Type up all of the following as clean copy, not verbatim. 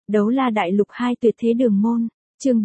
Đấu La Đại Lục 2 Tuyệt Thế Đường Môn, chương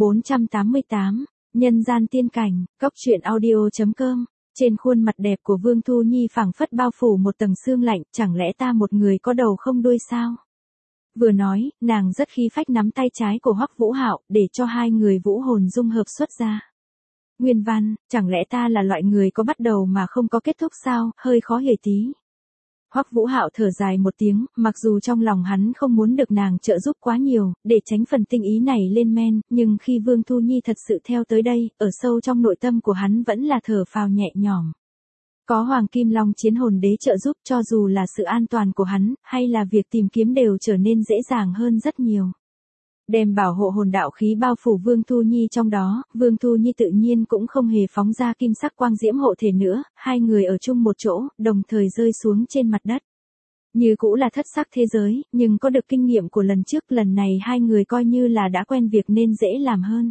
488, Nhân gian tiên cảnh, Cốc truyện audio.com. Trên khuôn mặt đẹp của Vương Thu Nhi phảng phất bao phủ một tầng sương lạnh, chẳng lẽ ta một người có đầu không đuôi sao? Vừa nói, nàng rất khí phách nắm tay trái của Hoắc Vũ Hạo, để cho hai người vũ hồn dung hợp xuất ra. Nguyên văn, chẳng lẽ ta là loại người có bắt đầu mà không có kết thúc sao, hơi khó hiểu tí. Hoắc Vũ Hạo thở dài một tiếng, mặc dù trong lòng hắn không muốn được nàng trợ giúp quá nhiều, để tránh phần tinh ý này lên men, nhưng khi Vương Thu Nhi thật sự theo tới đây, ở sâu trong nội tâm của hắn vẫn là thở phào nhẹ nhõm. Có Hoàng Kim Long Chiến Hồn Đế trợ giúp, cho dù là sự an toàn của hắn, hay là việc tìm kiếm đều trở nên dễ dàng hơn rất nhiều. Đem bảo hộ hồn đạo khí bao phủ Vương Thu Nhi trong đó, Vương Thu Nhi tự nhiên cũng không hề phóng ra kim sắc quang diễm hộ thể nữa, hai người ở chung một chỗ, đồng thời rơi xuống trên mặt đất. Như cũ là thất sắc thế giới, nhưng có được kinh nghiệm của lần trước, lần này hai người coi như là đã quen việc nên dễ làm hơn.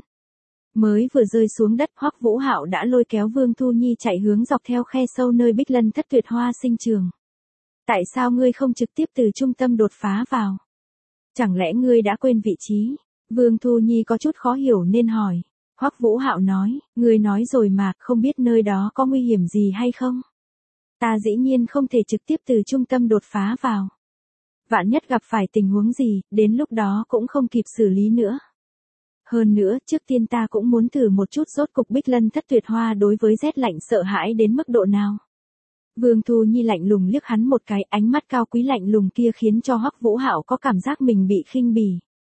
Mới vừa rơi xuống đất, Hoắc Vũ Hạo đã lôi kéo Vương Thu Nhi chạy hướng dọc theo khe sâu nơi Bích Lân Thất Tuyệt Hoa sinh trường. Tại sao ngươi không trực tiếp từ trung tâm đột phá vào? Chẳng lẽ ngươi đã quên vị trí? Vương Thu Nhi có chút khó hiểu nên hỏi. Hoắc Vũ Hạo nói, ngươi nói rồi mà, không biết nơi đó có nguy hiểm gì hay không? Ta dĩ nhiên không thể trực tiếp từ trung tâm đột phá vào. Vạn nhất gặp phải tình huống gì, đến lúc đó cũng không kịp xử lý nữa. Hơn nữa, trước tiên ta cũng muốn thử một chút rốt cục Bích Lân Thất Tuyệt Hoa đối với rét lạnh sợ hãi đến mức độ nào. Vương Thu Nhi lạnh lùng liếc hắn một cái, ánh mắt cao quý lạnh lùng kia khiến cho Hoắc Vũ Hạo có cảm giác mình bị khinh bỉ.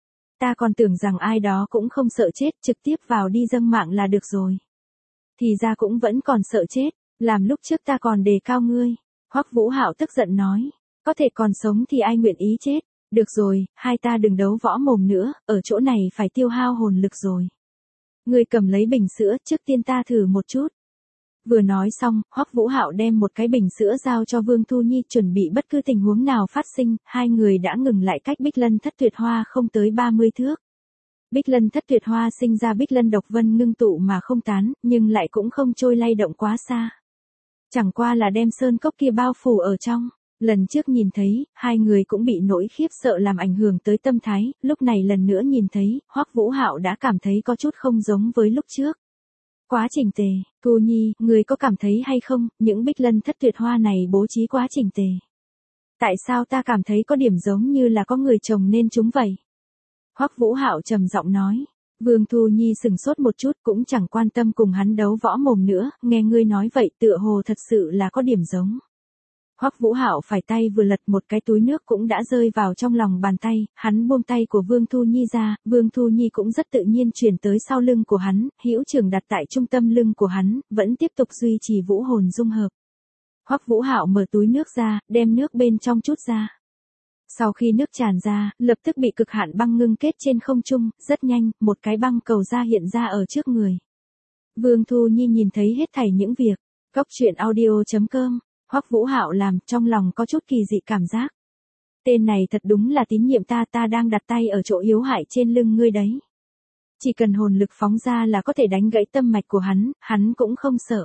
Ta còn tưởng rằng ai đó cũng không sợ chết, trực tiếp vào đi dâng mạng là được rồi. Thì ra cũng vẫn còn sợ chết, làm lúc trước ta còn đề cao ngươi. Hoắc Vũ Hạo tức giận nói, có thể còn sống thì ai nguyện ý chết. Được rồi, hai ta đừng đấu võ mồm nữa, ở chỗ này phải tiêu hao hồn lực rồi. Ngươi cầm lấy bình sữa, trước tiên ta thử một chút. Vừa nói xong, Hoắc Vũ Hạo đem một cái bình sữa giao cho Vương Thu Nhi, chuẩn bị bất cứ tình huống nào phát sinh, hai người đã ngừng lại cách Bích Lân Thất Tuyệt Hoa không tới 30 thước. Bích Lân Thất Tuyệt Hoa sinh ra Bích Lân độc vân ngưng tụ mà không tán, nhưng lại cũng không trôi lay động quá xa. Chẳng qua là đem sơn cốc kia bao phủ ở trong. Lần trước nhìn thấy, hai người cũng bị nỗi khiếp sợ làm ảnh hưởng tới tâm thái, lúc này lần nữa nhìn thấy, Hoắc Vũ Hạo đã cảm thấy có chút không giống với lúc trước. Quá chỉnh tề, Thu Nhi, người có cảm thấy hay không, những Bích Lân Thất Tuyệt Hoa này bố trí quá chỉnh tề. Tại sao ta cảm thấy có điểm giống như là có người trồng nên chúng vậy? Hoắc Vũ Hạo trầm giọng nói. Vương Thu Nhi sừng sốt một chút, cũng chẳng quan tâm cùng hắn đấu võ mồm nữa, nghe ngươi nói vậy tựa hồ thật sự là có điểm giống. Hoắc Vũ Hạo phải tay vừa lật, một cái túi nước cũng đã rơi vào trong lòng bàn tay, hắn buông tay của Vương Thu Nhi ra, Vương Thu Nhi cũng rất tự nhiên chuyển tới sau lưng của hắn, hữu trưởng đặt tại trung tâm lưng của hắn, vẫn tiếp tục duy trì vũ hồn dung hợp. Hoắc Vũ Hạo mở túi nước ra, đem nước bên trong chút ra. Sau khi nước tràn ra, lập tức bị cực hạn băng ngưng kết trên không trung, rất nhanh, một cái băng cầu ra hiện ra ở trước người. Vương Thu Nhi nhìn thấy hết thảy những việc. Cốc truyện audio.com. Hoắc Vũ Hạo làm, trong lòng có chút kỳ dị cảm giác. Tên này thật đúng là tín nhiệm ta, ta đang đặt tay ở chỗ yếu hại trên lưng ngươi đấy. Chỉ cần hồn lực phóng ra là có thể đánh gãy tâm mạch của hắn cũng không sợ.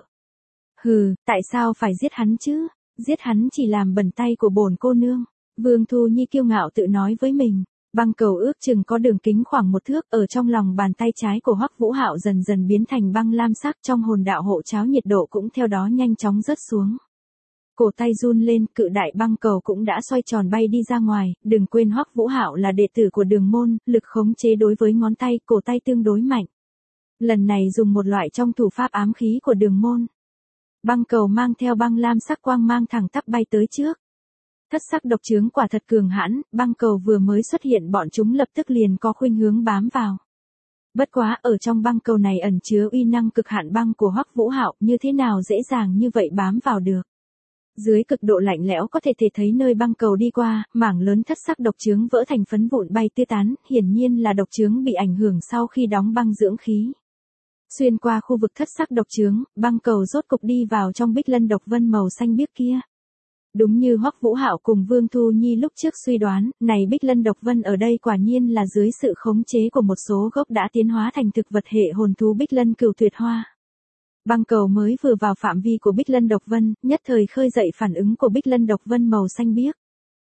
Hừ, tại sao phải giết hắn chứ? Giết hắn chỉ làm bẩn tay của bổn cô nương. Vương Thu Nhi kiêu ngạo tự nói với mình. Băng cầu ước chừng có đường kính khoảng 1 thước, ở trong lòng bàn tay trái của Hoắc Vũ Hạo dần dần biến thành băng lam sắc, trong hồn đạo hộ cháo nhiệt độ cũng theo đó nhanh chóng rớt xuống. Cổ tay run lên, cự đại băng cầu cũng đã xoay tròn bay đi ra ngoài, đừng quên Hoắc Vũ Hạo là đệ tử của Đường môn, lực khống chế đối với ngón tay, cổ tay tương đối mạnh. Lần này dùng một loại trong thủ pháp ám khí của Đường môn. Băng cầu mang theo băng lam sắc quang mang thẳng tắp bay tới trước. Thất sắc độc chướng quả thật cường hãn, băng cầu vừa mới xuất hiện bọn chúng lập tức liền có khuynh hướng bám vào. Bất quá ở trong băng cầu này ẩn chứa uy năng cực hạn băng của Hoắc Vũ Hạo, như thế nào dễ dàng như vậy bám vào được. Dưới cực độ lạnh lẽo có thể thấy nơi băng cầu đi qua, mảng lớn thất sắc độc chướng vỡ thành phấn vụn bay tứ tán, hiển nhiên là độc chướng bị ảnh hưởng sau khi đóng băng dưỡng khí. Xuyên qua khu vực thất sắc độc chướng, băng cầu rốt cục đi vào trong Bích Lân độc vân màu xanh biếc kia. Đúng như Hoắc Vũ Hạo cùng Vương Thu Nhi lúc trước suy đoán, này Bích Lân độc vân ở đây quả nhiên là dưới sự khống chế của một số gốc đã tiến hóa thành thực vật hệ hồn thú Bích Lân Cửu Tuyệt Hoa. Băng cầu mới vừa vào phạm vi của Bích Lân độc vân, nhất thời khơi dậy phản ứng của Bích Lân độc vân màu xanh biếc.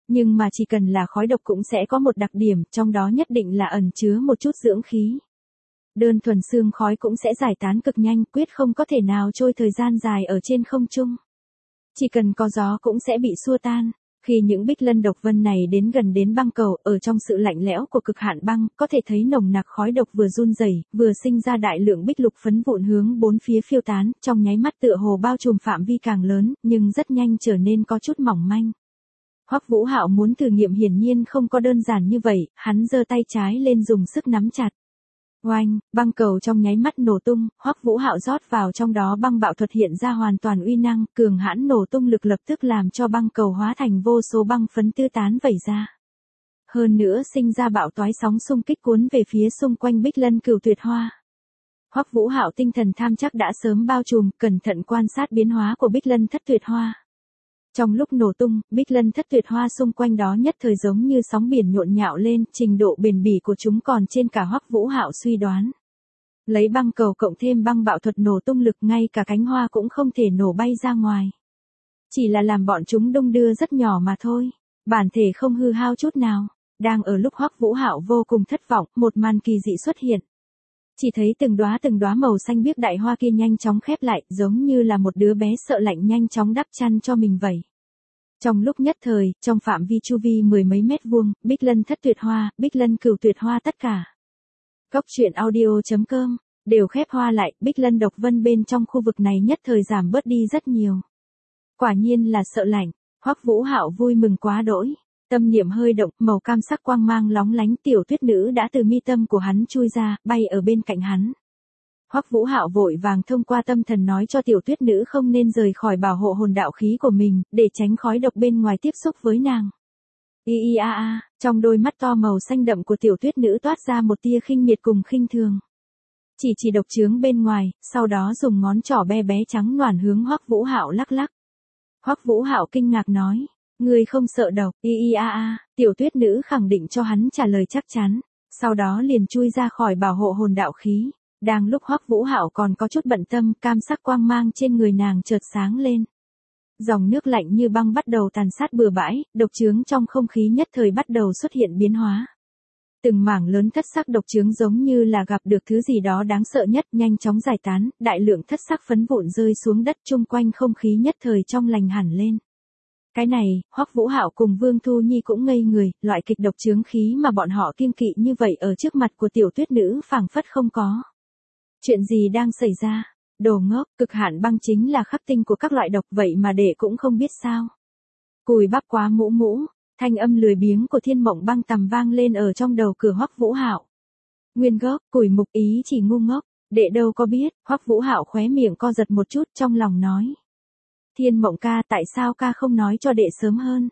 Nhưng mà chỉ cần là khói độc cũng sẽ có một đặc điểm, trong đó nhất định là ẩn chứa một chút dưỡng khí. Đơn thuần sương khói cũng sẽ giải tán cực nhanh, quyết không có thể nào trôi thời gian dài ở trên không trung. Chỉ cần có gió cũng sẽ bị xua tan. Khi những bích lân độc vân này đến gần đến băng cầu, ở trong sự lạnh lẽo của cực hạn băng, có thể thấy nồng nặc khói độc vừa run rẩy, vừa sinh ra đại lượng bích lục phấn vụn hướng bốn phía phiêu tán, trong nháy mắt tựa hồ bao trùm phạm vi càng lớn, nhưng rất nhanh trở nên có chút mỏng manh. Hoắc Vũ Hạo muốn thử nghiệm hiển nhiên không có đơn giản như vậy, hắn giơ tay trái lên dùng sức nắm chặt. Oanh, băng cầu trong nháy mắt nổ tung, Hoắc Vũ Hạo rót vào trong đó băng bạo thuật hiện ra hoàn toàn uy năng, cường hãn nổ tung lực lập tức làm cho băng cầu hóa thành vô số băng phấn tứ tán vẩy ra. Hơn nữa sinh ra bạo toái sóng xung kích cuốn về phía xung quanh Bích Lân Cửu Tuyệt Hoa. Hoắc Vũ Hạo tinh thần tham chắc đã sớm bao trùm, cẩn thận quan sát biến hóa của Bích Lân Thất Tuyệt Hoa. Trong lúc nổ tung, Bích Lân Thất Tuyệt Hoa xung quanh đó nhất thời giống như sóng biển nhộn nhạo lên, trình độ bền bỉ của chúng còn trên cả Hoắc Vũ Hạo suy đoán. Lấy băng cầu cộng thêm băng bạo thuật nổ tung lực, ngay cả cánh hoa cũng không thể nổ bay ra ngoài. Chỉ là làm bọn chúng đung đưa rất nhỏ mà thôi, bản thể không hư hao chút nào. Đang ở lúc Hoắc Vũ Hạo vô cùng thất vọng, một màn kỳ dị xuất hiện. Chỉ thấy từng đóa màu xanh biếc đại hoa kia nhanh chóng khép lại, giống như là một đứa bé sợ lạnh nhanh chóng đắp chăn cho mình vậy. Trong lúc nhất thời, trong phạm vi chu vi mười mấy mét vuông, Bích Lân Thất Tuyệt Hoa, Bích Lân Cửu Tuyệt Hoa tất cả. Cốc truyện audio.com đều khép hoa lại, Bích Lân độc vân bên trong khu vực này nhất thời giảm bớt đi rất nhiều. Quả nhiên là sợ lạnh, Hoắc Vũ Hạo vui mừng quá đỗi. Tâm niệm hơi động, màu cam sắc quang mang lóng lánh, tiểu tuyết nữ đã từ mi tâm của hắn chui ra, bay ở bên cạnh hắn. Hoắc Vũ Hạo vội vàng thông qua tâm thần nói cho tiểu tuyết nữ không nên rời khỏi bảo hộ hồn đạo khí của mình, để tránh khói độc bên ngoài tiếp xúc với nàng. Trong đôi mắt to màu xanh đậm của tiểu tuyết nữ toát ra một tia khinh miệt cùng khinh thường. Chỉ độc chướng bên ngoài, sau đó dùng ngón trỏ bé bé trắng noản hướng Hoắc Vũ Hạo lắc lắc. Hoắc Vũ Hạo kinh ngạc nói. Ngươi không sợ độc, tiểu tuyết nữ khẳng định cho hắn trả lời chắc chắn, sau đó liền chui ra khỏi bảo hộ hồn đạo khí. Đang lúc Hoắc Vũ Hạo còn có chút bận tâm, cam sắc quang mang trên người nàng chợt sáng lên. Dòng nước lạnh như băng bắt đầu tàn sát bừa bãi, độc chướng trong không khí nhất thời bắt đầu xuất hiện biến hóa. Từng mảng lớn thất sắc độc chướng giống như là gặp được thứ gì đó đáng sợ nhất, nhanh chóng giải tán, đại lượng thất sắc phấn vụn rơi xuống đất, chung quanh không khí nhất thời trong lành hẳn lên. Cái này, Hoắc Vũ Hạo cùng Vương Thu Nhi cũng ngây người, loại kịch độc chướng khí mà bọn họ kiêng kỵ như vậy ở trước mặt của tiểu tuyết nữ phảng phất không có. Chuyện gì đang xảy ra? Đồ ngốc, cực hạn băng chính là khắc tinh của các loại độc, vậy mà đệ cũng không biết sao? Cùi bắp quá mũ mũ, thanh âm lười biếng của Thiên Mộng Băng tầm vang lên ở trong đầu cửa Hoắc Vũ Hạo. Nguyên gốc, cùi mục ý chỉ ngu ngốc, đệ đâu có biết. Hoắc Vũ Hạo khóe miệng co giật một chút, trong lòng nói. Thiên Mộng ca, tại sao ca không nói cho đệ sớm hơn?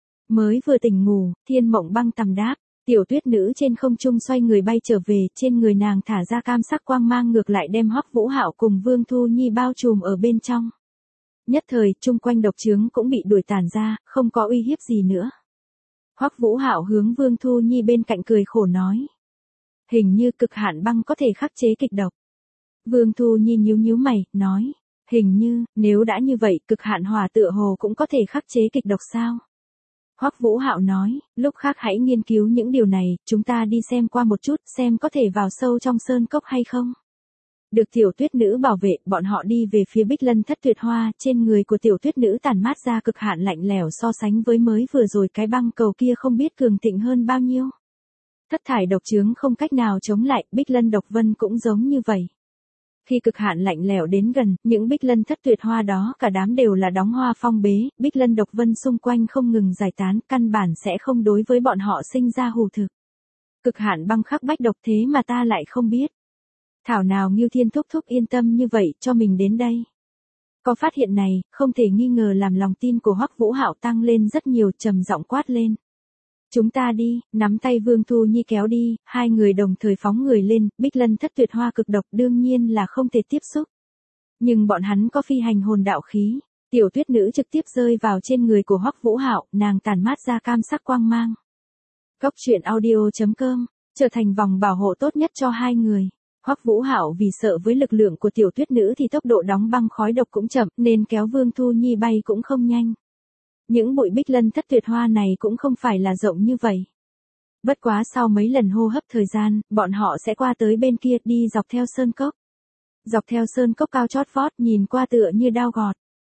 Mới vừa tỉnh ngủ, Thiên Mộng Băng tầm đáp, tiểu tuyết nữ trên không trung xoay người bay trở về, trên người nàng thả ra cam sắc quang mang ngược lại đem Hoắc Vũ Hạo cùng Vương Thu Nhi bao trùm ở bên trong. Nhất thời, chung quanh độc chướng cũng bị đuổi tản ra, không có uy hiếp gì nữa. Hoắc Vũ Hạo hướng Vương Thu Nhi bên cạnh cười khổ nói. Hình như cực hạn băng có thể khắc chế kịch độc. Vương Thu Nhi nhíu mày, nói. Hình như, nếu đã như vậy, cực hạn hỏa tựa hồ cũng có thể khắc chế kịch độc sao? Hoắc Vũ Hạo nói, lúc khác hãy nghiên cứu những điều này, chúng ta đi xem qua một chút, xem có thể vào sâu trong sơn cốc hay không. Được tiểu tuyết nữ bảo vệ, bọn họ đi về phía Bích Lân Thất Tuyệt Hoa, trên người của tiểu tuyết nữ tản mát ra cực hạn lạnh lẽo, so sánh với mới vừa rồi cái băng cầu kia không biết cường thịnh hơn bao nhiêu. Thất thải độc chướng không cách nào chống lại, Bích Lân độc vân cũng giống như vậy. Khi cực hạn lạnh lẽo đến gần, những Bích Lân Thất Tuyệt Hoa đó cả đám đều là đóng hoa phong bế, Bích Lân độc vân xung quanh không ngừng giải tán, căn bản sẽ không đối với bọn họ sinh ra hù thực. Cực hạn băng khắc bách độc thế mà ta lại không biết. Thảo nào Ngưu Thiên thúc thúc yên tâm như vậy cho mình đến đây. Có phát hiện này, không thể nghi ngờ làm lòng tin của Hoắc Vũ Hạo tăng lên rất nhiều, trầm giọng quát lên. Chúng ta đi, nắm tay Vương Thu Nhi kéo đi, hai người đồng thời phóng người lên, Bích Lân Thất Tuyệt Hoa cực độc đương nhiên là không thể tiếp xúc. Nhưng bọn hắn có phi hành hồn đạo khí, tiểu tuyết nữ trực tiếp rơi vào trên người của Hoắc Vũ Hạo, nàng tản mát ra cam sắc quang mang. Cốc truyện audio.com, trở thành vòng bảo hộ tốt nhất cho hai người. Hoắc Vũ Hạo vì sợ với lực lượng của tiểu tuyết nữ thì tốc độ đóng băng khói độc cũng chậm, nên kéo Vương Thu Nhi bay cũng không nhanh. Những bụi bích lân thất tuyệt hoa này cũng không phải là rộng như vậy. Bất quá sau mấy lần hô hấp thời gian, bọn họ sẽ qua tới bên kia đi dọc theo sơn cốc. Dọc theo sơn cốc cao chót vót nhìn qua tựa như đao gọt.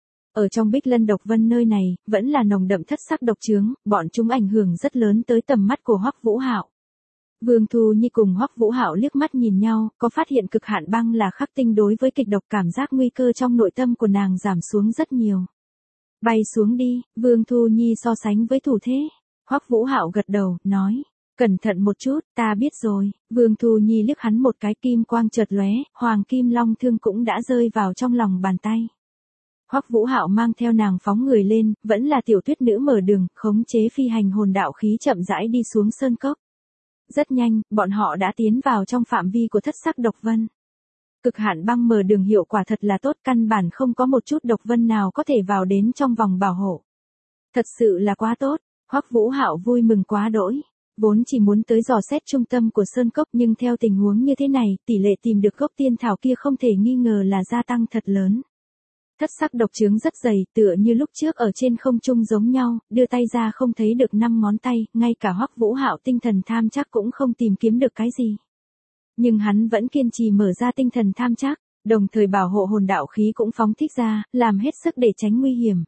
Ở trong bích lân độc vân nơi này, vẫn là nồng đậm thất sắc độc chướng, bọn chúng ảnh hưởng rất lớn tới tầm mắt của Hoắc Vũ Hạo. Vương Thu Nhi cùng Hoắc Vũ Hạo liếc mắt nhìn nhau, có phát hiện cực hạn băng là khắc tinh đối với kịch độc, cảm giác nguy cơ trong nội tâm của nàng giảm xuống rất nhiều. Bay xuống đi, Vương Thu Nhi so sánh với thủ thế. Hoắc Vũ Hạo gật đầu, nói, cẩn thận một chút, ta biết rồi. Vương Thu Nhi liếc hắn một cái, kim quang chợt lóe, Hoàng Kim Long Thương cũng đã rơi vào trong lòng bàn tay. Hoắc Vũ Hạo mang theo nàng phóng người lên, vẫn là tiểu tuyết nữ mở đường, khống chế phi hành hồn đạo khí chậm rãi đi xuống sơn cốc. Rất nhanh, bọn họ đã tiến vào trong phạm vi của thất sắc độc vân. Cực hạn băng mở đường hiệu quả thật là tốt, căn bản không có một chút độc vân nào có thể vào đến trong vòng bảo hộ. Thật sự là quá tốt, Hoắc Vũ Hạo vui mừng quá đỗi. Vốn chỉ muốn tới dò xét trung tâm của sơn cốc, nhưng theo tình huống như thế này, tỷ lệ tìm được gốc tiên thảo kia không thể nghi ngờ là gia tăng thật lớn. Thất sắc độc chướng rất dày, tựa như lúc trước ở trên không trung giống nhau, đưa tay ra không thấy được 5 ngón tay, ngay cả Hoắc Vũ Hạo tinh thần tham trắc cũng không tìm kiếm được cái gì. Nhưng hắn vẫn kiên trì mở ra tinh thần tham trắc, đồng thời bảo hộ hồn đạo khí cũng phóng thích ra, làm hết sức để tránh nguy hiểm.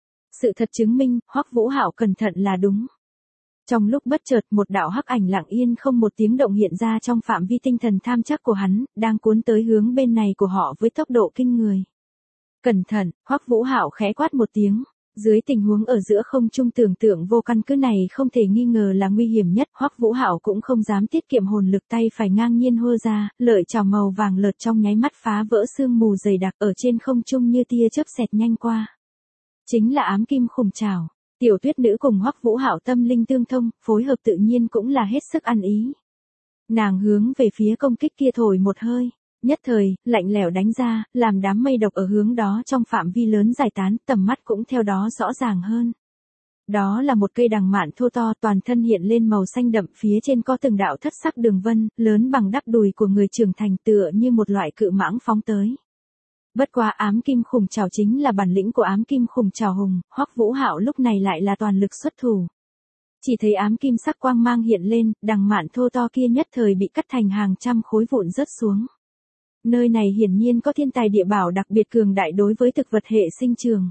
Sự thật chứng minh, Hoắc Vũ Hạo cẩn thận là đúng. Trong lúc bất chợt, một đạo hắc ảnh lặng yên không một tiếng động hiện ra trong phạm vi tinh thần tham trắc của hắn, đang cuốn tới hướng bên này của họ với tốc độ kinh người. Cẩn thận, Hoắc Vũ Hạo khẽ quát một tiếng. Dưới tình huống ở giữa không trung tưởng tượng vô căn cứ này không thể nghi ngờ là nguy hiểm nhất, Hoắc Vũ Hạo cũng không dám tiết kiệm hồn lực, tay phải ngang nhiên hô ra, lợi chảo màu vàng lợt trong nháy mắt phá vỡ sương mù dày đặc ở trên không trung như tia chớp xẹt nhanh qua. Chính là ám kim khủng trảo. Tiểu tuyết nữ cùng Hoắc Vũ Hạo tâm linh tương thông, phối hợp tự nhiên cũng là hết sức ăn ý. Nàng hướng về phía công kích kia thổi một hơi. Nhất thời, lạnh lẽo đánh ra, làm đám mây độc ở hướng đó trong phạm vi lớn giải tán, tầm mắt cũng theo đó rõ ràng hơn. Đó là một cây đằng mạn thô to, toàn thân hiện lên màu xanh đậm, phía trên có từng đạo thất sắc đường vân, lớn bằng đắp đùi của người trưởng thành, tựa như một loại cự mãng phóng tới. Bất quá ám kim khủng trảo chính là bản lĩnh của ám kim khủng trảo hùng, Hoắc Vũ Hạo lúc này lại là toàn lực xuất thủ. Chỉ thấy ám kim sắc quang mang hiện lên, đằng mạn thô to kia nhất thời bị cắt thành hàng trăm khối vụn rớt xuống. Nơi này hiển nhiên có thiên tài địa bảo đặc biệt cường đại đối với thực vật hệ sinh trường.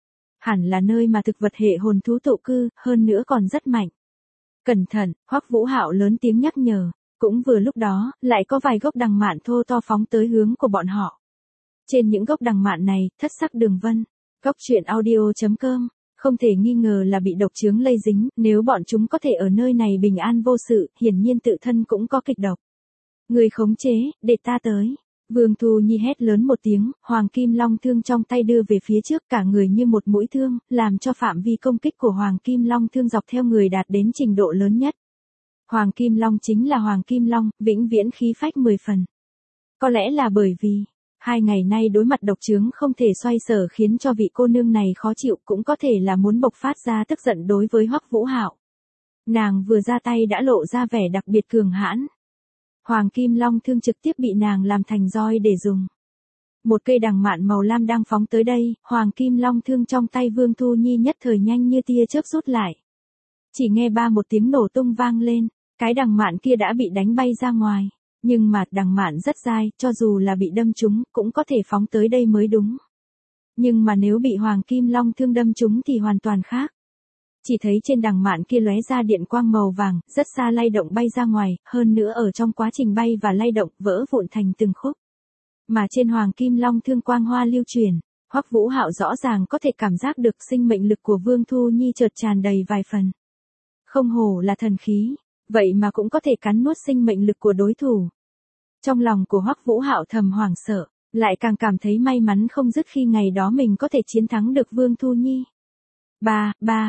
Hẳn là nơi mà thực vật hệ hồn thú tụ cư, hơn nữa còn rất mạnh. Cẩn thận, Hoắc Vũ Hạo lớn tiếng nhắc nhở. Cũng vừa lúc đó, lại có vài gốc đằng mạn thô to phóng tới hướng của bọn họ. Trên những gốc đằng mạn này, thất sắc đường vân. Góc truyện audio.com, không thể nghi ngờ là bị độc chướng lây dính, nếu bọn chúng có thể ở nơi này bình an vô sự, hiển nhiên tự thân cũng có kịch độc. Người khống chế, để ta tới. Vương Thu Nhi hét lớn một tiếng, Hoàng Kim Long Thương trong tay đưa về phía trước, cả người như một mũi thương, làm cho phạm vi công kích của Hoàng Kim Long Thương dọc theo người đạt đến trình độ lớn nhất. Hoàng Kim Long chính là Hoàng Kim Long, vĩnh viễn khí phách 10 phần. Có lẽ là bởi vì 2 ngày nay đối mặt độc chướng không thể xoay sở khiến cho vị cô nương này khó chịu, cũng có thể là muốn bộc phát ra tức giận đối với Hoắc Vũ Hạo. Nàng vừa ra tay đã lộ ra vẻ đặc biệt cường hãn. Hoàng Kim Long Thương trực tiếp bị nàng làm thành roi để dùng. Một cây đằng mạn màu lam đang phóng tới đây, Hoàng Kim Long Thương trong tay Vương Thu Nhi nhất thời nhanh như tia chớp rút lại. Chỉ nghe ba một tiếng nổ tung vang lên, cái đằng mạn kia đã bị đánh bay ra ngoài. Nhưng mà đằng mạn rất dai, cho dù là bị đâm trúng, cũng có thể phóng tới đây mới đúng. Nhưng mà nếu bị Hoàng Kim Long Thương đâm trúng thì hoàn toàn khác. Chỉ thấy trên đằng mạn kia lóe ra điện quang màu vàng, rất xa lay động bay ra ngoài, hơn nữa ở trong quá trình bay và lay động vỡ vụn thành từng khúc. Mà trên Hoàng Kim Long Thương quang hoa lưu truyền, Hoắc Vũ Hạo rõ ràng có thể cảm giác được sinh mệnh lực của Vương Thu Nhi chợt tràn đầy vài phần. Không hổ là thần khí, vậy mà cũng có thể cắn nuốt sinh mệnh lực của đối thủ. Trong lòng của Hoắc Vũ Hạo thầm hoảng sợ, lại càng cảm thấy may mắn không dứt khi ngày đó mình có thể chiến thắng được Vương Thu Nhi. Ba,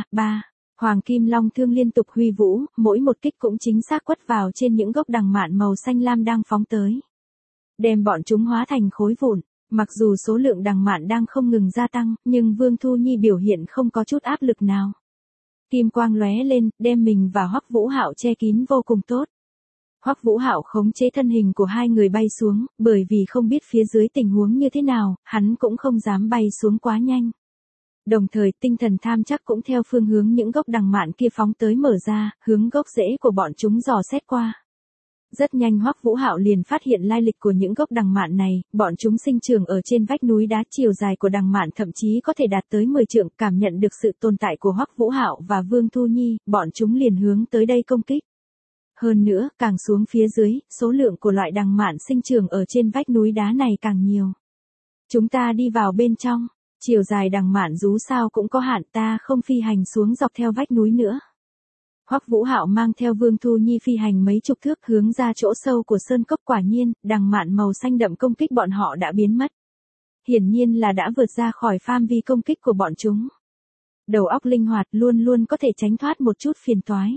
Hoàng Kim Long Thương liên tục huy vũ, mỗi một kích cũng chính xác quất vào trên những gốc đằng mạn màu xanh lam đang phóng tới. Đem bọn chúng hóa thành khối vụn, mặc dù số lượng đằng mạn đang không ngừng gia tăng, nhưng Vương Thu Nhi biểu hiện không có chút áp lực nào. Kim quang lóe lên, đem mình và Hoắc Vũ Hạo che kín vô cùng tốt. Hoắc Vũ Hạo khống chế thân hình của hai người bay xuống, bởi vì không biết phía dưới tình huống như thế nào, hắn cũng không dám bay xuống quá nhanh. Đồng thời tinh thần tham chắc cũng theo phương hướng những gốc đằng mạn kia phóng tới mở ra, hướng gốc rễ của bọn chúng dò xét qua. Rất nhanh Hoắc Vũ Hạo liền phát hiện lai lịch của những gốc đằng mạn này, bọn chúng sinh trưởng ở trên vách núi đá, chiều dài của đằng mạn thậm chí có thể đạt tới 10 trượng, cảm nhận được sự tồn tại của Hoắc Vũ Hạo và Vương Thu Nhi, bọn chúng liền hướng tới đây công kích. Hơn nữa, càng xuống phía dưới, số lượng của loại đằng mạn sinh trưởng ở trên vách núi đá này càng nhiều. Chúng ta đi vào bên trong, chiều dài đằng mạn dù sao cũng có hạn, ta không phi hành xuống dọc theo vách núi nữa. Hoắc Vũ Hạo mang theo Vương Thu Nhi phi hành mấy chục thước hướng ra chỗ sâu của sơn cốc, quả nhiên, đằng mạn màu xanh đậm công kích bọn họ đã biến mất. Hiển nhiên là đã vượt ra khỏi phạm vi công kích của bọn chúng. Đầu óc linh hoạt luôn luôn có thể tránh thoát một chút phiền toái.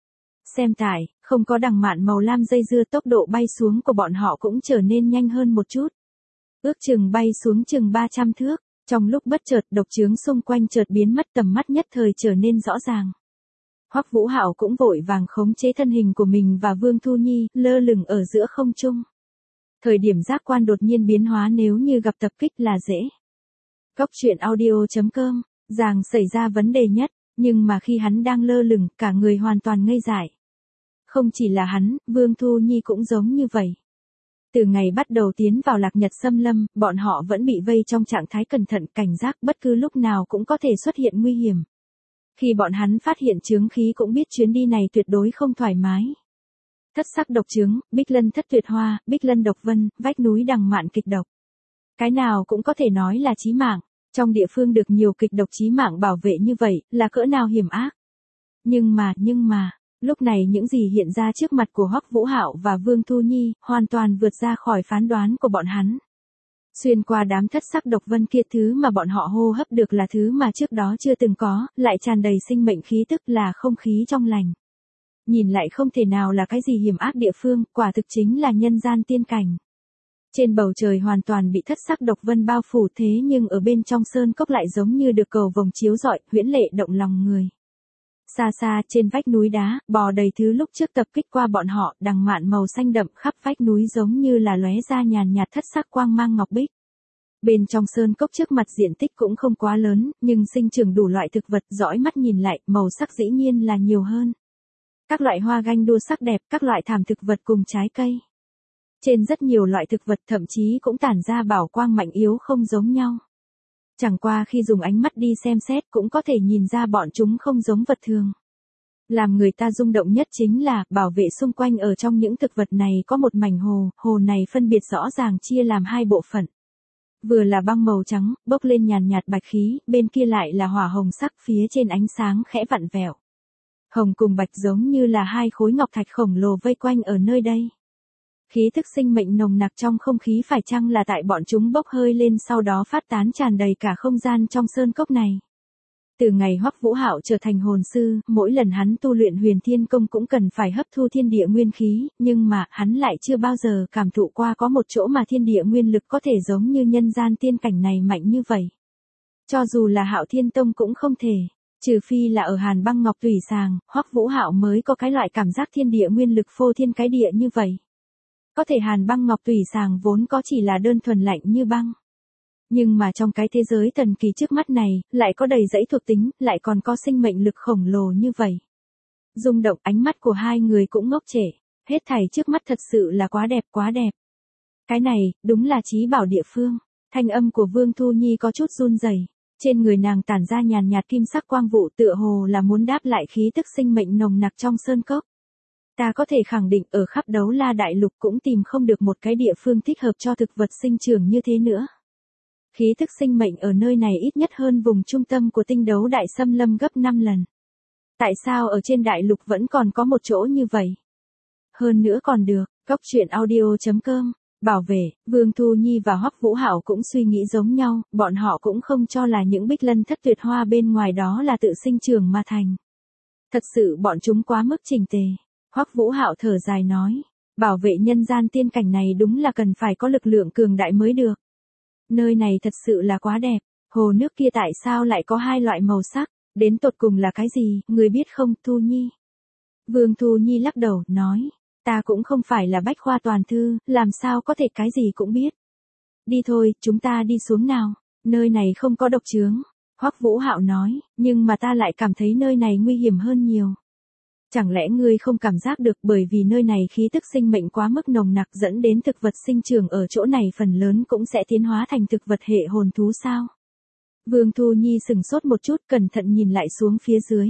Xem tải, không có đằng mạn màu lam dây dưa, tốc độ bay xuống của bọn họ cũng trở nên nhanh hơn một chút. Ước chừng bay xuống chừng 300 thước, trong lúc bất chợt độc chướng xung quanh chợt biến mất, tầm mắt nhất thời trở nên rõ ràng. Hoắc Vũ Hạo cũng vội vàng khống chế thân hình của mình và Vương Thu Nhi, lơ lửng ở giữa không trung. Thời điểm giác quan đột nhiên biến hóa, nếu như gặp tập kích là dễ. Cốc truyện audio.com, Giàng xảy ra vấn đề nhất, nhưng mà khi hắn đang lơ lửng, cả người hoàn toàn ngây dại. Không chỉ là hắn, Vương Thu Nhi cũng giống như vậy. Từ ngày bắt đầu tiến vào Lạc Nhật Xâm Lâm, bọn họ vẫn bị vây trong trạng thái cẩn thận, cảnh giác, bất cứ lúc nào cũng có thể xuất hiện nguy hiểm. Khi bọn hắn phát hiện chướng khí cũng biết chuyến đi này tuyệt đối không thoải mái. Thất sắc độc chướng, Bích Lân Thất Tuyệt Hoa, Bích Lân Độc Vân, vách núi đằng mạn kịch độc. Cái nào cũng có thể nói là chí mạng. Trong địa phương được nhiều kịch độc chí mạng bảo vệ như vậy, là cỡ nào hiểm ác. Nhưng mà, lúc này những gì hiện ra trước mặt của Hoắc Vũ Hạo và Vương Thu Nhi, hoàn toàn vượt ra khỏi phán đoán của bọn hắn. Xuyên qua đám thất sắc độc vân kia, thứ mà bọn họ hô hấp được là thứ mà trước đó chưa từng có, lại tràn đầy sinh mệnh khí tức, là không khí trong lành. Nhìn lại không thể nào là cái gì hiểm ác địa phương, quả thực chính là nhân gian tiên cảnh. Trên bầu trời hoàn toàn bị thất sắc độc vân bao phủ, thế nhưng ở bên trong sơn cốc lại giống như được cầu vồng chiếu rọi, huyễn lệ động lòng người. Xa xa trên vách núi đá, bò đầy thứ lúc trước tập kích qua bọn họ, đằng mạn màu xanh đậm khắp vách núi giống như là lóe ra nhàn nhạt thất sắc quang mang ngọc bích. Bên trong sơn cốc trước mặt diện tích cũng không quá lớn, nhưng sinh trưởng đủ loại thực vật, dõi mắt nhìn lại, màu sắc dĩ nhiên là nhiều hơn. Các loại hoa ganh đua sắc đẹp, các loại thảm thực vật cùng trái cây. Trên rất nhiều loại thực vật thậm chí cũng tản ra bảo quang mạnh yếu không giống nhau. Chẳng qua khi dùng ánh mắt đi xem xét cũng có thể nhìn ra bọn chúng không giống vật thường. Làm người ta rung động nhất chính là, bảo vệ xung quanh ở trong những thực vật này có một mảnh hồ, hồ này phân biệt rõ ràng chia làm hai bộ phận. Vừa là băng màu trắng, bốc lên nhàn nhạt bạch khí, bên kia lại là hỏa hồng sắc, phía trên ánh sáng khẽ vặn vẹo. Hồng cùng bạch giống như là hai khối ngọc thạch khổng lồ vây quanh ở nơi đây. Khí thức sinh mệnh nồng nặc trong không khí, phải chăng là tại bọn chúng bốc hơi lên sau đó phát tán tràn đầy cả không gian trong sơn cốc này. Từ ngày Hoắc Vũ Hạo trở thành hồn sư, mỗi lần hắn tu luyện Huyền Thiên Công cũng cần phải hấp thu thiên địa nguyên khí, nhưng mà hắn lại chưa bao giờ cảm thụ qua có một chỗ mà thiên địa nguyên lực có thể giống như nhân gian tiên cảnh này mạnh như vậy. Cho dù là Hạo Thiên Tông cũng không thể, trừ phi là ở Hàn Băng Ngọc Tùy Sàng, Hoắc Vũ Hạo mới có cái loại cảm giác thiên địa nguyên lực phô thiên cái địa như vậy. Có thể Hàn Băng Ngọc Tùy Sàng vốn có chỉ là đơn thuần lạnh như băng. Nhưng mà trong cái thế giới thần kỳ trước mắt này, lại có đầy dãy thuộc tính, lại còn có sinh mệnh lực khổng lồ như vậy. Rung động, ánh mắt của hai người cũng ngốc trệ, hết thảy trước mắt thật sự là quá đẹp quá đẹp. Cái này, đúng là chí bảo địa phương. Thanh âm của Vương Thu Nhi có chút run rẩy, trên người nàng tản ra nhàn nhạt kim sắc quang vụ, tựa hồ là muốn đáp lại khí tức sinh mệnh nồng nặc trong sơn cốc. Ta có thể khẳng định ở khắp Đấu La Đại Lục cũng tìm không được một cái địa phương thích hợp cho thực vật sinh trưởng như thế nữa. Khí thức sinh mệnh ở nơi này ít nhất hơn vùng trung tâm của Tinh Đấu Đại Xâm Lâm gấp 5 lần. Tại sao ở trên đại lục vẫn còn có một chỗ như vậy? Hơn nữa còn được, Cốc truyện audio.com, bảo vệ, Vương Thu Nhi và Hoắc Vũ Hạo cũng suy nghĩ giống nhau, bọn họ cũng không cho là những Bích Lân Thất Tuyệt Hoa bên ngoài đó là tự sinh trưởng mà thành. Thật sự bọn chúng quá mức chỉnh tề. Hoắc Vũ Hạo thở dài nói, bảo vệ nhân gian tiên cảnh này đúng là cần phải có lực lượng cường đại mới được. Nơi này thật sự là quá đẹp, hồ nước kia tại sao lại có hai loại màu sắc, đến tột cùng là cái gì, người biết không, Thu Nhi? Vương Thu Nhi lắc đầu, nói, ta cũng không phải là bách khoa toàn thư, làm sao có thể cái gì cũng biết. Đi thôi, chúng ta đi xuống nào, nơi này không có độc chướng. Hoắc Vũ Hạo nói, nhưng mà ta lại cảm thấy nơi này nguy hiểm hơn nhiều. Chẳng lẽ ngươi không cảm giác được bởi vì nơi này khí tức sinh mệnh quá mức nồng nặc dẫn đến thực vật sinh trưởng ở chỗ này phần lớn cũng sẽ tiến hóa thành thực vật hệ hồn thú sao? Vương Thu Nhi sừng sốt một chút cẩn thận nhìn lại xuống phía dưới.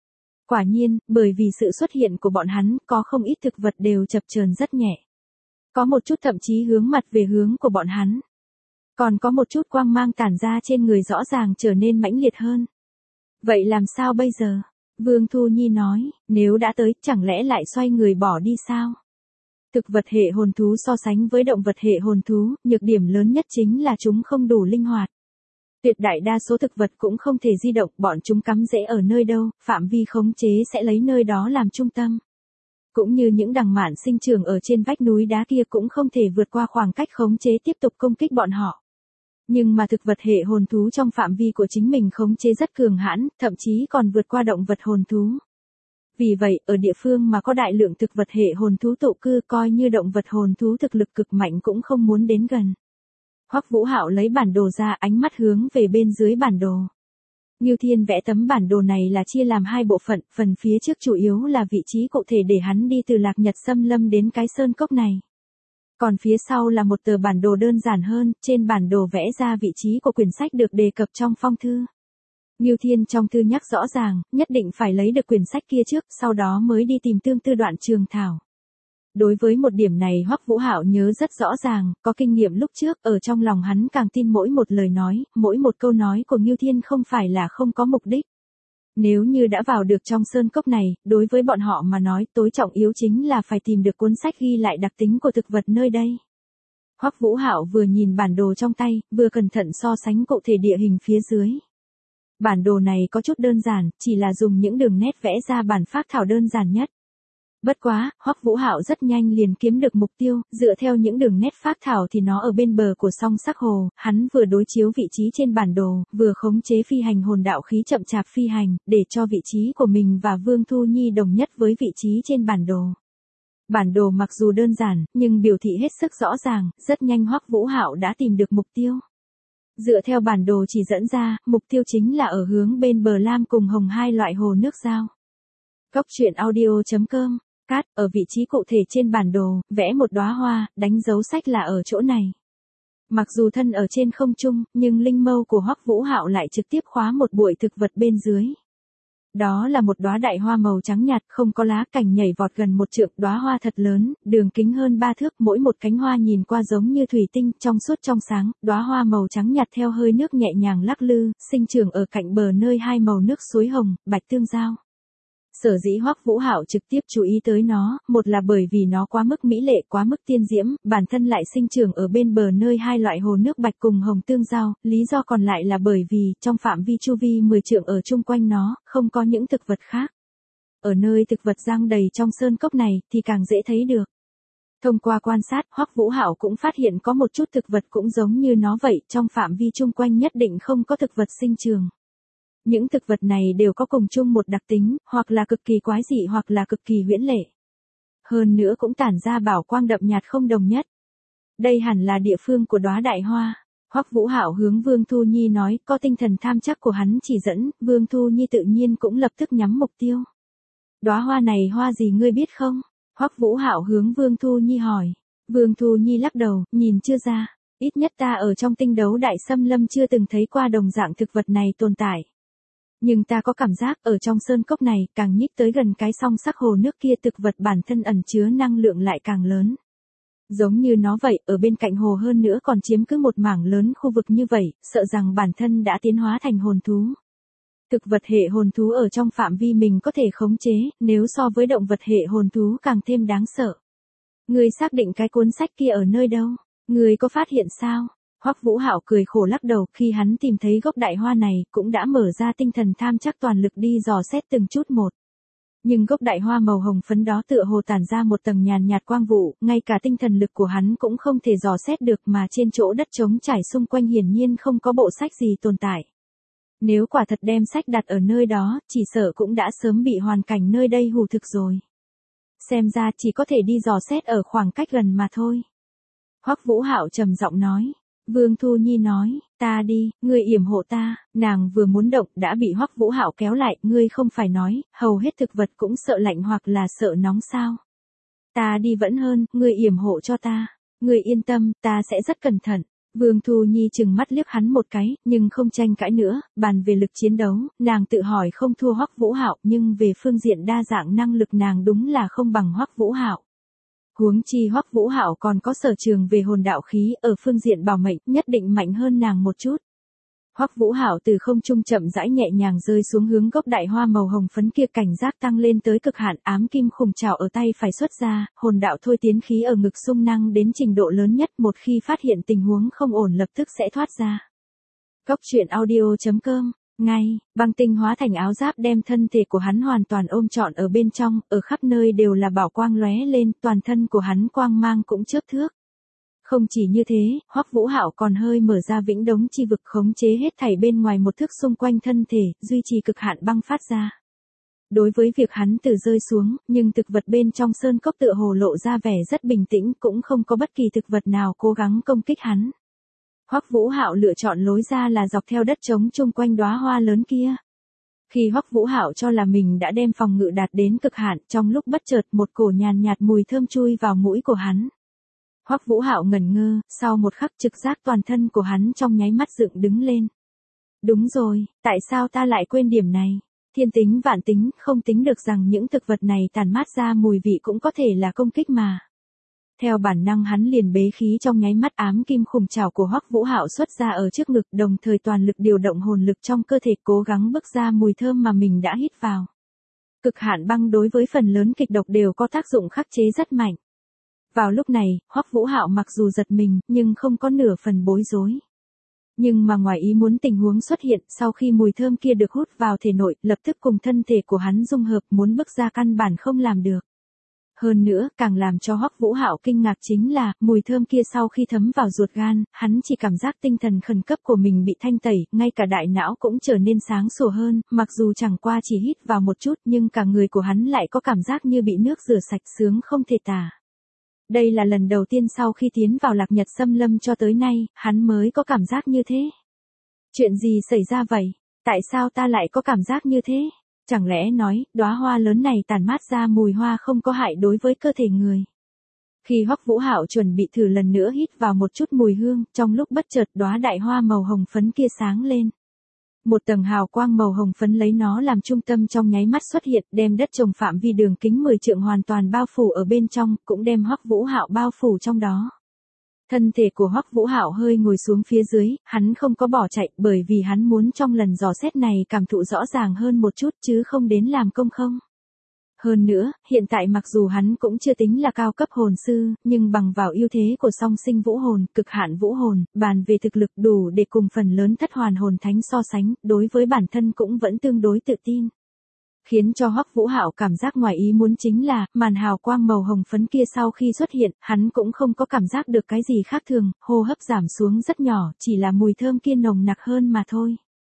Quả nhiên, bởi vì sự xuất hiện của bọn hắn có không ít thực vật đều chập chờn rất nhẹ. Có một chút thậm chí hướng mặt về hướng của bọn hắn. Còn có một chút quang mang tản ra trên người rõ ràng trở nên mãnh liệt hơn. Vậy làm sao bây giờ? Vương Thu Nhi nói, nếu đã tới chẳng lẽ lại xoay người bỏ đi sao? Thực vật hệ hồn thú so sánh với động vật hệ hồn thú, nhược điểm lớn nhất chính là chúng không đủ linh hoạt. Tuyệt đại đa số thực vật cũng không thể di động, bọn chúng cắm rễ ở nơi đâu, phạm vi khống chế sẽ lấy nơi đó làm trung tâm. Cũng như những đằng mạn sinh trưởng ở trên vách núi đá kia cũng không thể vượt qua khoảng cách khống chế tiếp tục công kích bọn họ. Nhưng mà thực vật hệ hồn thú trong phạm vi của chính mình khống chế rất cường hãn, thậm chí còn vượt qua động vật hồn thú. Vì vậy, ở địa phương mà có đại lượng thực vật hệ hồn thú tụ cư coi như động vật hồn thú thực lực cực mạnh cũng không muốn đến gần. Hoắc Vũ Hạo lấy bản đồ ra, ánh mắt hướng về bên dưới bản đồ. Ngưu Thiên vẽ tấm bản đồ này là chia làm hai bộ phận, phần phía trước chủ yếu là vị trí cụ thể để hắn đi từ Lạc Nhật Xâm Lâm đến cái sơn cốc này. Còn phía sau là một tờ bản đồ đơn giản hơn, trên bản đồ vẽ ra vị trí của quyển sách được đề cập trong phong thư. Ngưu Thiên trong thư nhắc rõ ràng, nhất định phải lấy được quyển sách kia trước, sau đó mới đi tìm tương tư đoạn trường thảo. Đối với một điểm này Hoắc Vũ Hạo nhớ rất rõ ràng, có kinh nghiệm lúc trước, ở trong lòng hắn càng tin mỗi một lời nói, mỗi một câu nói của Ngưu Thiên không phải là không có mục đích. Nếu như đã vào được trong sơn cốc này, đối với bọn họ mà nói tối trọng yếu chính là phải tìm được cuốn sách ghi lại đặc tính của thực vật nơi đây. Hoắc Vũ Hạo vừa nhìn bản đồ trong tay, vừa cẩn thận so sánh cụ thể địa hình phía dưới. Bản đồ này có chút đơn giản, chỉ là dùng những đường nét vẽ ra bản phác thảo đơn giản nhất. Bất quá, Hoắc Vũ Hạo rất nhanh liền kiếm được mục tiêu, dựa theo những đường nét phác thảo thì nó ở bên bờ của song sắc hồ, hắn vừa đối chiếu vị trí trên bản đồ, vừa khống chế phi hành hồn đạo khí chậm chạp phi hành, để cho vị trí của mình và Vương Thu Nhi đồng nhất với vị trí trên bản đồ. Bản đồ mặc dù đơn giản, nhưng biểu thị hết sức rõ ràng, rất nhanh Hoắc Vũ Hạo đã tìm được mục tiêu. Dựa theo bản đồ chỉ dẫn ra, mục tiêu chính là ở hướng bên bờ Lam cùng Hồng hai loại hồ nước giao. Cốc truyện audio.com Cát, ở vị trí cụ thể trên bản đồ, vẽ một đóa hoa, đánh dấu sách là ở chỗ này. Mặc dù thân ở trên không trung, nhưng linh mâu của Hoắc Vũ Hạo lại trực tiếp khóa một bụi thực vật bên dưới. Đó là một đóa đại hoa màu trắng nhạt, không có lá, cành nhảy vọt gần 1 trượng, đóa hoa thật lớn, đường kính hơn 3 thước, mỗi một cánh hoa nhìn qua giống như thủy tinh, trong suốt trong sáng, đóa hoa màu trắng nhạt theo hơi nước nhẹ nhàng lắc lư, sinh trưởng ở cạnh bờ nơi hai màu nước suối hồng, bạch tương giao. Sở dĩ Hoắc Vũ Hạo trực tiếp chú ý tới nó, một là bởi vì nó quá mức mỹ lệ, quá mức tiên diễm, bản thân lại sinh trưởng ở bên bờ nơi hai loại hồ nước bạch cùng hồng tương giao, lý do còn lại là bởi vì, trong phạm vi chu vi 10 trượng ở chung quanh nó, không có những thực vật khác. Ở nơi thực vật giăng đầy trong sơn cốc này, thì càng dễ thấy được. Thông qua quan sát, Hoắc Vũ Hạo cũng phát hiện có một chút thực vật cũng giống như nó vậy, trong phạm vi chung quanh nhất định không có thực vật sinh trưởng. Những thực vật này đều có cùng chung một đặc tính, hoặc là cực kỳ quái dị hoặc là cực kỳ huyễn lệ. Hơn nữa cũng tản ra bảo quang đậm nhạt không đồng nhất. Đây hẳn là địa phương của đóa đại hoa. Hoắc Vũ Hạo hướng Vương Thu Nhi nói, có tinh thần tham chắc của hắn chỉ dẫn, Vương Thu Nhi tự nhiên cũng lập tức nhắm mục tiêu. Đóa hoa này hoa gì ngươi biết không? Hoắc Vũ Hạo hướng Vương Thu Nhi hỏi. Vương Thu Nhi lắc đầu, nhìn chưa ra, ít nhất ta ở trong tinh đấu đại xâm lâm chưa từng thấy qua đồng dạng thực vật này tồn tại. Nhưng ta có cảm giác ở trong sơn cốc này, càng nhích tới gần cái song sắc hồ nước kia thực vật bản thân ẩn chứa năng lượng lại càng lớn. Giống như nó vậy, ở bên cạnh hồ hơn nữa còn chiếm cứ một mảng lớn khu vực như vậy, sợ rằng bản thân đã tiến hóa thành hồn thú. Thực vật hệ hồn thú ở trong phạm vi mình có thể khống chế, nếu so với động vật hệ hồn thú càng thêm đáng sợ. Ngươi xác định cái cuốn sách kia ở nơi đâu? Ngươi có phát hiện sao? Hoắc Vũ Hạo cười khổ lắc đầu, khi hắn tìm thấy gốc đại hoa này, cũng đã mở ra tinh thần tham chắc toàn lực đi dò xét từng chút một. Nhưng gốc đại hoa màu hồng phấn đó tựa hồ tản ra một tầng nhàn nhạt quang vụ, ngay cả tinh thần lực của hắn cũng không thể dò xét được, mà trên chỗ đất trống trải xung quanh hiển nhiên không có bộ sách gì tồn tại. Nếu quả thật đem sách đặt ở nơi đó, chỉ sợ cũng đã sớm bị hoàn cảnh nơi đây hù thực rồi. Xem ra chỉ có thể đi dò xét ở khoảng cách gần mà thôi. Hoắc Vũ Hạo trầm giọng nói. Vương Thu Nhi nói, ta đi, ngươi yểm hộ ta, nàng vừa muốn động đã bị Hoắc Vũ Hạo kéo lại, ngươi không phải nói, hầu hết thực vật cũng sợ lạnh hoặc là sợ nóng sao. Ta đi vẫn hơn, ngươi yểm hộ cho ta, ngươi yên tâm, ta sẽ rất cẩn thận. Vương Thu Nhi chừng mắt liếc hắn một cái, nhưng không tranh cãi nữa, bàn về lực chiến đấu, nàng tự hỏi không thua Hoắc Vũ Hạo, nhưng về phương diện đa dạng năng lực nàng đúng là không bằng Hoắc Vũ Hạo. Huống chi Hoắc Vũ Hạo còn có sở trường về hồn đạo khí, ở phương diện bảo mệnh, nhất định mạnh hơn nàng một chút. Hoắc Vũ Hạo từ không trung chậm rãi nhẹ nhàng rơi xuống hướng gốc đại hoa màu hồng phấn kia, cảnh giác tăng lên tới cực hạn, ám kim khủng trảo ở tay phải xuất ra, hồn đạo thôi tiến khí ở ngực xung năng đến trình độ lớn nhất, một khi phát hiện tình huống không ổn lập tức sẽ thoát ra. Cốc truyện audio.com. Ngay, băng tinh hóa thành áo giáp đem thân thể của hắn hoàn toàn ôm trọn ở bên trong, ở khắp nơi đều là bảo quang lóe lên, toàn thân của hắn quang mang cũng chớp thước. Không chỉ như thế, Hoắc Vũ Hạo còn hơi mở ra vĩnh đống chi vực khống chế hết thảy bên ngoài một thước xung quanh thân thể, duy trì cực hạn băng phát ra. Đối với việc hắn từ rơi xuống, nhưng thực vật bên trong sơn cốc tựa hồ lộ ra vẻ rất bình tĩnh, cũng không có bất kỳ thực vật nào cố gắng công kích hắn. Hoắc Vũ Hạo lựa chọn lối ra là dọc theo đất trống chung quanh đóa hoa lớn kia. Khi Hoắc Vũ Hạo cho là mình đã đem phòng ngự đạt đến cực hạn, trong lúc bất chợt một cổ nhàn nhạt mùi thơm chui vào mũi của hắn. Hoắc Vũ Hạo ngẩn ngơ, sau một khắc trực giác toàn thân của hắn trong nháy mắt dựng đứng lên. Đúng rồi, tại sao ta lại quên điểm này? Thiên tính vạn tính, không tính được rằng những thực vật này tản mát ra mùi vị cũng có thể là công kích mà. Theo bản năng hắn liền bế khí trong nháy mắt, ám kim khủng trảo của Hoắc Vũ Hạo xuất ra ở trước ngực, đồng thời toàn lực điều động hồn lực trong cơ thể cố gắng bức ra mùi thơm mà mình đã hít vào. Cực hạn băng đối với phần lớn kịch độc đều có tác dụng khắc chế rất mạnh. Vào lúc này, Hoắc Vũ Hạo mặc dù giật mình, nhưng không có nửa phần bối rối. Nhưng mà ngoài ý muốn tình huống xuất hiện, sau khi mùi thơm kia được hút vào thể nội, lập tức cùng thân thể của hắn dung hợp, muốn bức ra căn bản không làm được. Hơn nữa, càng làm cho Hoắc Vũ Hạo kinh ngạc chính là, mùi thơm kia sau khi thấm vào ruột gan, hắn chỉ cảm giác tinh thần khẩn cấp của mình bị thanh tẩy, ngay cả đại não cũng trở nên sáng sủa hơn, mặc dù chẳng qua chỉ hít vào một chút nhưng cả người của hắn lại có cảm giác như bị nước rửa sạch, sướng không thể tả. Đây là lần đầu tiên sau khi tiến vào Lạc Nhật Xâm Lâm cho tới nay, hắn mới có cảm giác như thế. Chuyện gì xảy ra vậy? Tại sao ta lại có cảm giác như thế? Chẳng lẽ nói, đóa hoa lớn này tản mát ra mùi hoa không có hại đối với cơ thể người? Khi Hoắc Vũ Hạo chuẩn bị thử lần nữa hít vào một chút mùi hương, trong lúc bất chợt đóa đại hoa màu hồng phấn kia sáng lên. Một tầng hào quang màu hồng phấn lấy nó làm trung tâm trong nháy mắt xuất hiện, đem đất trồng phạm vi đường kính 10 trượng hoàn toàn bao phủ ở bên trong, cũng đem Hoắc Vũ Hạo bao phủ trong đó. Thân thể của Hoắc Vũ Hạo hơi ngồi xuống phía dưới, hắn không có bỏ chạy, bởi vì hắn muốn trong lần dò xét này cảm thụ rõ ràng hơn một chút chứ không đến làm công không. Hơn nữa, hiện tại mặc dù hắn cũng chưa tính là cao cấp hồn sư, nhưng bằng vào ưu thế của song sinh vũ hồn, cực hạn vũ hồn, bàn về thực lực đủ để cùng phần lớn thất hoàn hồn thánh so sánh, đối với bản thân cũng vẫn tương đối tự tin. Khiến cho Hoắc Vũ Hạo cảm giác ngoài ý muốn chính là, màn hào quang màu hồng phấn kia sau khi xuất hiện, hắn cũng không có cảm giác được cái gì khác thường, hô hấp giảm xuống rất nhỏ, chỉ là mùi thơm kia nồng nặc hơn mà thôi.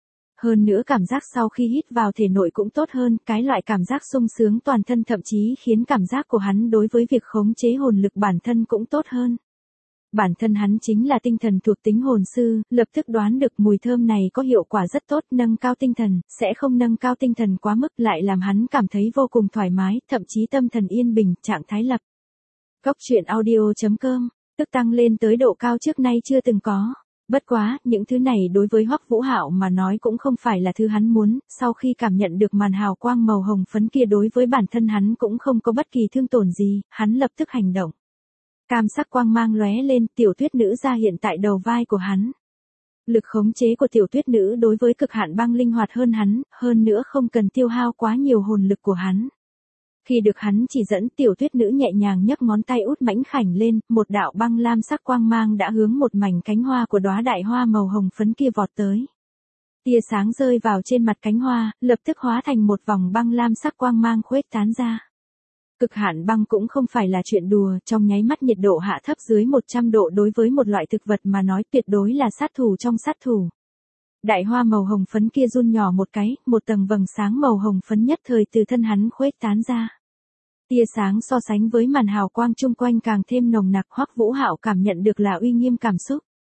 Hơn nữa cảm giác sau khi hít vào thể nội cũng tốt hơn, cái loại cảm giác sung sướng toàn thân thậm chí khiến cảm giác của hắn đối với việc khống chế hồn lực bản thân cũng tốt hơn. Bản thân hắn chính là tinh thần thuộc tính hồn sư, lập tức đoán được mùi thơm này có hiệu quả rất tốt, nâng cao tinh thần, sẽ không nâng cao tinh thần quá mức lại làm hắn cảm thấy vô cùng thoải mái, thậm chí tâm thần yên bình, trạng thái lập. Cốc truyện audio.com, tức tăng lên tới độ cao trước nay chưa từng có. Bất quá, những thứ này đối với Hoắc Vũ Hạo mà nói cũng không phải là thứ hắn muốn, sau khi cảm nhận được màn hào quang màu hồng phấn kia đối với bản thân hắn cũng không có bất kỳ thương tổn gì, hắn lập tức hành động. Cam sắc quang mang lóe lên, tiểu tuyết nữ ra hiện tại đầu vai của hắn. Lực khống chế của tiểu tuyết nữ đối với cực hạn băng linh hoạt hơn hắn, hơn nữa không cần tiêu hao quá nhiều hồn lực của hắn. Khi được hắn chỉ dẫn, tiểu tuyết nữ nhẹ nhàng nhấc ngón tay út mãnh khảnh lên, một đạo băng lam sắc quang mang đã hướng một mảnh cánh hoa của đóa đại hoa màu hồng phấn kia vọt tới. Tia sáng rơi vào trên mặt cánh hoa, lập tức hóa thành một vòng băng lam sắc quang mang khuếch tán ra. Cực hạn băng cũng không phải là chuyện đùa, trong nháy mắt nhiệt độ hạ thấp dưới 100 độ đối với một loại thực vật mà nói tuyệt đối là sát thủ trong sát thủ. Đại hoa màu hồng phấn kia run nhỏ một cái, một tầng vầng sáng màu hồng phấn nhất thời từ thân hắn khuếch tán ra. Tia sáng so sánh với màn hào quang chung quanh càng thêm nồng nặc, Hoắc Vũ Hạo cảm nhận được là uy nghiêm cảm xúc.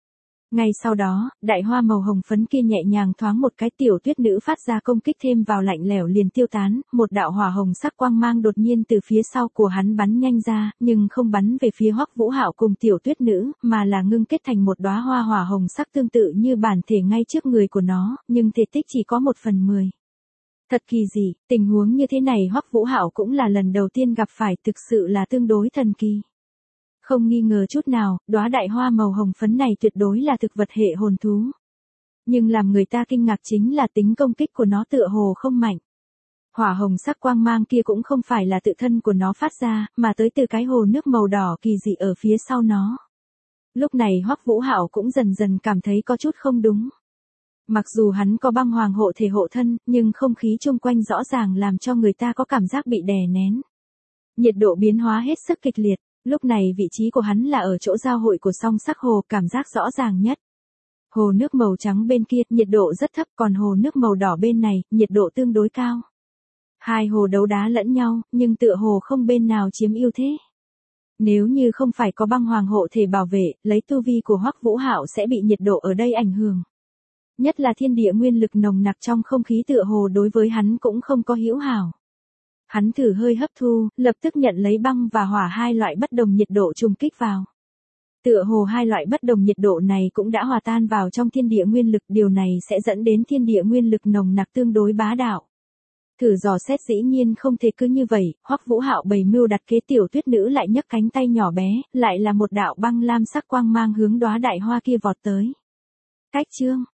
Ngay sau đó, đại hoa màu hồng phấn kia nhẹ nhàng thoáng một cái, tiểu tuyết nữ phát ra công kích thêm vào lạnh lẽo liền tiêu tán, một đạo hỏa hồng sắc quang mang đột nhiên từ phía sau của hắn bắn nhanh ra, nhưng không bắn về phía Hoắc Vũ Hạo cùng tiểu tuyết nữ, mà là ngưng kết thành một đóa hoa hỏa hồng sắc tương tự như bản thể ngay trước người của nó, nhưng thể tích chỉ có 1/10. Thật kỳ dị, tình huống như thế này Hoắc Vũ Hạo cũng là lần đầu tiên gặp phải, thực sự là tương đối thần kỳ. Không nghi ngờ chút nào, đóa đại hoa màu hồng phấn này tuyệt đối là thực vật hệ hồn thú. Nhưng làm người ta kinh ngạc chính là tính công kích của nó tựa hồ không mạnh. Hỏa hồng sắc quang mang kia cũng không phải là tự thân của nó phát ra, mà tới từ cái hồ nước màu đỏ kỳ dị ở phía sau nó. Lúc này Hoắc Vũ Hạo cũng dần dần cảm thấy có chút không đúng. Mặc dù hắn có băng hoàng hộ thể hộ thân, nhưng không khí chung quanh rõ ràng làm cho người ta có cảm giác bị đè nén. Nhiệt độ biến hóa hết sức kịch liệt. Lúc này vị trí của hắn là ở chỗ giao hội của song sắc hồ, cảm giác rõ ràng nhất. Hồ nước màu trắng bên kia, nhiệt độ rất thấp, còn hồ nước màu đỏ bên này, nhiệt độ tương đối cao. Hai hồ đấu đá lẫn nhau, nhưng tựa hồ không bên nào chiếm ưu thế. Nếu như không phải có băng hoàng hộ thể bảo vệ, lấy tu vi của Hoắc Vũ Hạo sẽ bị nhiệt độ ở đây ảnh hưởng. Nhất là thiên địa nguyên lực nồng nặc trong không khí tựa hồ đối với hắn cũng không có hữu hảo. Hắn thử hơi hấp thu, lập tức nhận lấy băng và hỏa hai loại bất đồng nhiệt độ trùng kích vào. Tựa hồ hai loại bất đồng nhiệt độ này cũng đã hòa tan vào trong thiên địa nguyên lực, điều này sẽ dẫn đến thiên địa nguyên lực nồng nặc tương đối bá đạo. Thử dò xét dĩ nhiên không thể cứ như vậy, Hoắc Vũ Hạo bày mưu đặt kế, tiểu tuyết nữ lại nhấc cánh tay nhỏ bé, lại là một đạo băng lam sắc quang mang hướng đóa đại hoa kia vọt tới. Cách chương